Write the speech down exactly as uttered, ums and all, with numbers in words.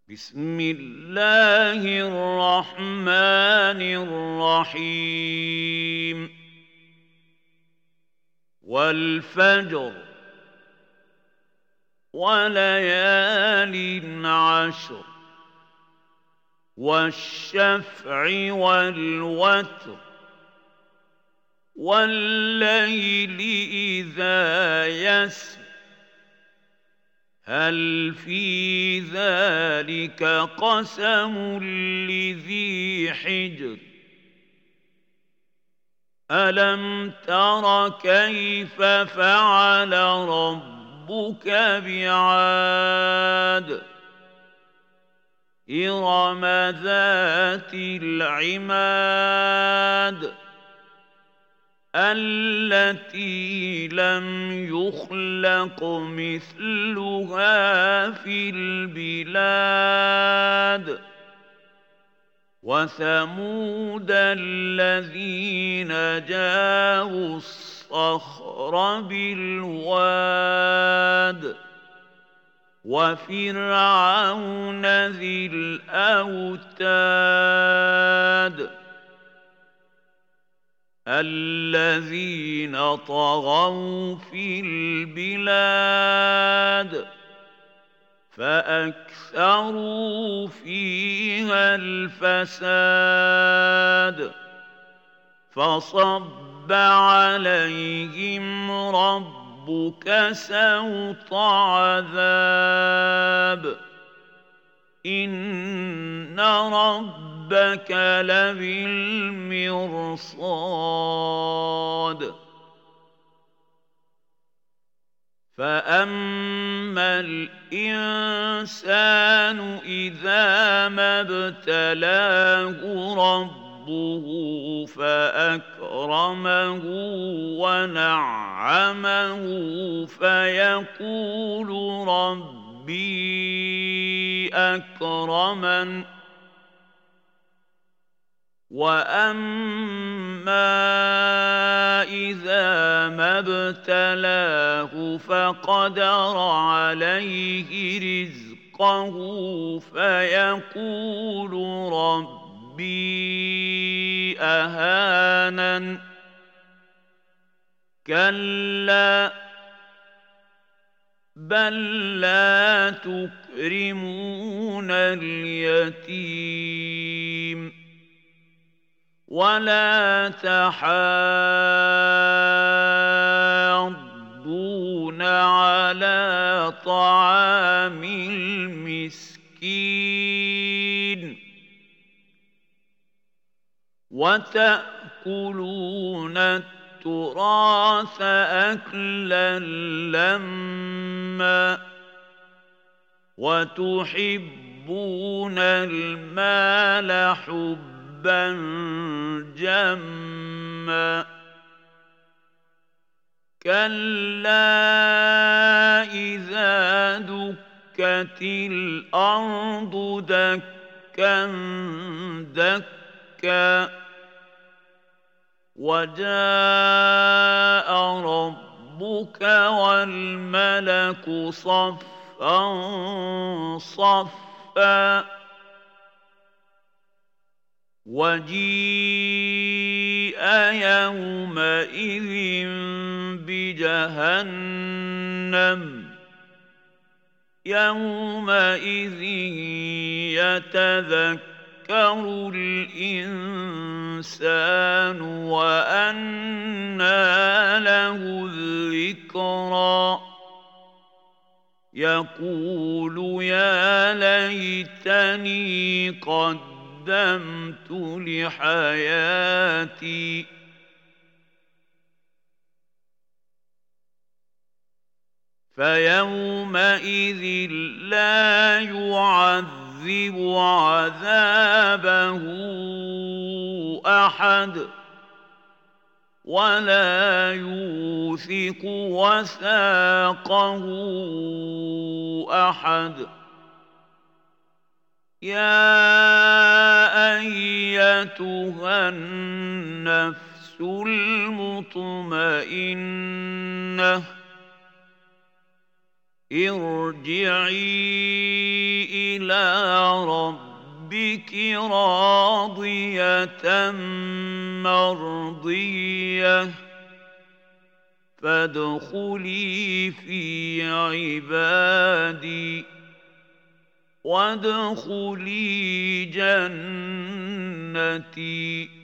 بسم الله الرحمن الرحيم والفجر وليال عشر والشفع والوتر والليل إذا يسر هل في ذلك قسم لذي حجر ألم تر كيف فعل ربك بعاد إرم ذات العماد التي لم يخلق مثلها في البلاد وثمود الذين جابوا الصخر بالواد وفرعون ذي الأوتاد الذين طغوا في البلاد فأكثروا فيها الفساد فصب عليهم ربك سوط عذاب إن ربك لبالمرصاد فأما الإنسان إذا ما ابتلاه ربه فأكرمه ونعمه فيقول ربي أكرمن وأما إذا ما ابتلاه فقدر عليه رزقه فيقول ربي أهانن كلا بل لا تكرمون اليتيم ولا تحاضون على طعام المسكين وتأكلون التراث أكلا لما وتحبون المال حبا حبا جما كلا إذا دكت الأرض دكا دكا وجاء ربك والملك صفا صفا وجيء يومئذ بجهنم يومئذ يتذكر الإنسان وأنى له الذكرى يقول يا ليتني قد قدمت لحياتي فيومئذ لا يعذب عذابه أحد ولا يوثق وثاقه أحد يا أيتها النفس المطمئنة ارجعي إلى ربك راضية مرضية فادخلي في عبادي وادخلي جنتي